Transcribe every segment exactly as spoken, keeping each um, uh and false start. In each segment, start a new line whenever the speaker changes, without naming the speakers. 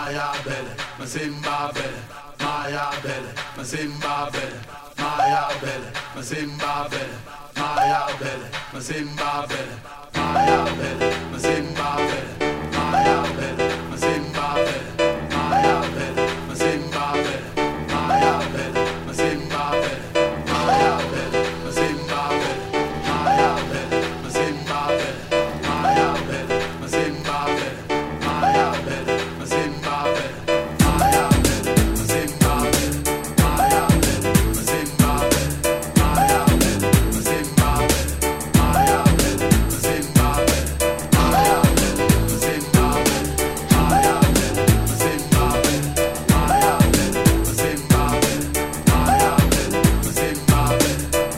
Maya belle, ma Simba belle, Maya belle, ma Simba belle, Maya belle, ma Simba belle, Maya belle, ma Simba belle, Maya belle, ma Simba belle, Maya belle, ma Simba belle, Maya belle, ma Simba belle, Maya belle, ma Simba belle, Maya belle, ma Simba belle, Maya belle, ma Simba belle, Maya belle, ma Simba belle, Maya belle, ma Simba belle, Maya belle, ma Simba belle, Maya belle, ma Simba belle, Maya belle, ma Simba belle, Maya belle, ma Simba belle, Maya belle, ma Simba belle, Maya belle, ma Simba belle, Maya belle, ma Simba belle, Maya belle, ma Simba belle.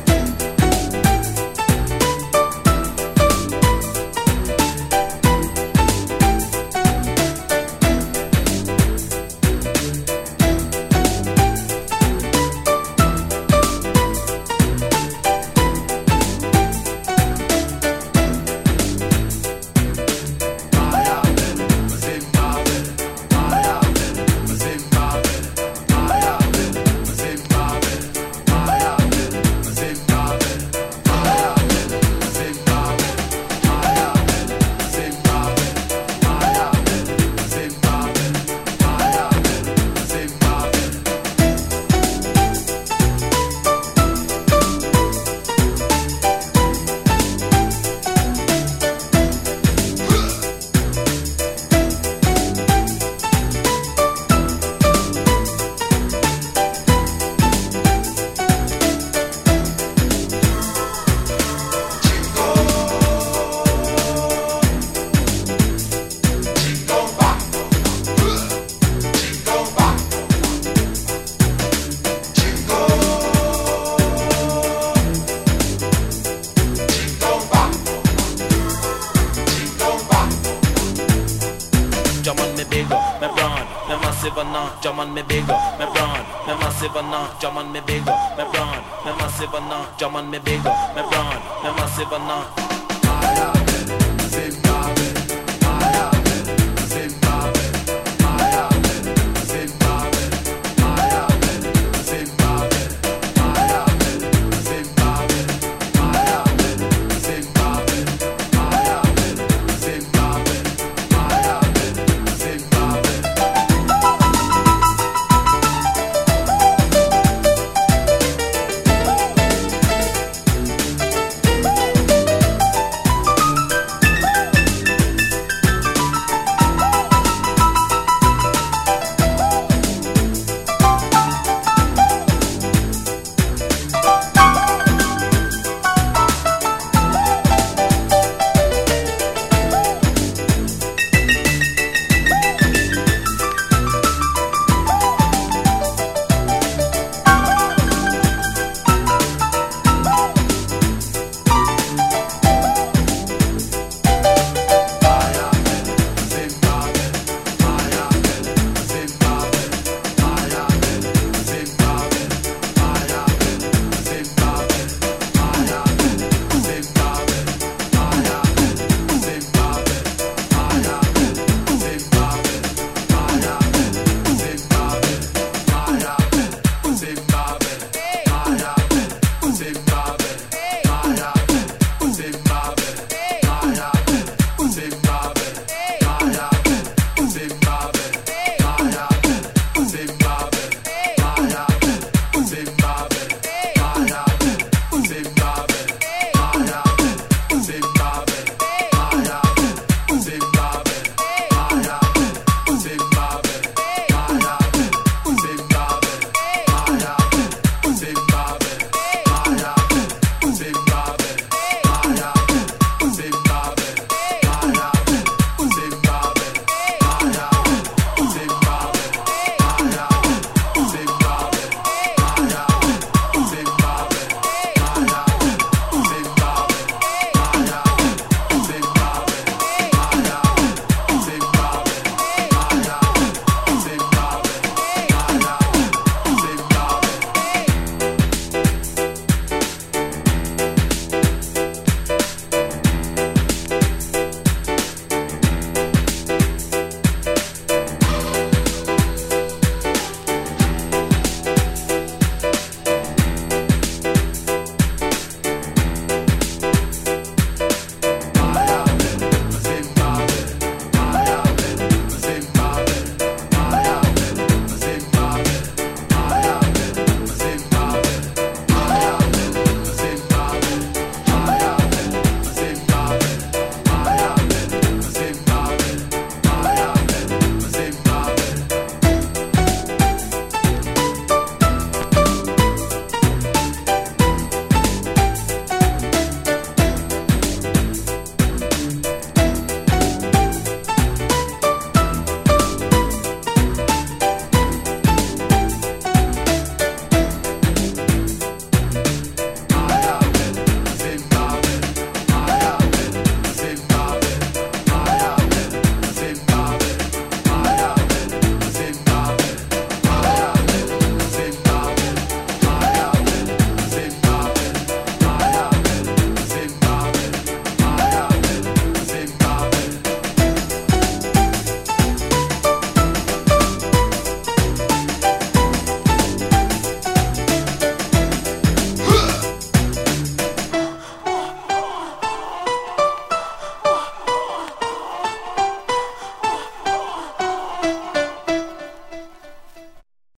Jaman me bigger, me brown, me massive enough. Jaman me bigger, me brown, me massive enough. Jaman me bigger, me brown, me massive enough. Jaman me bigger, me brown, me massive enough.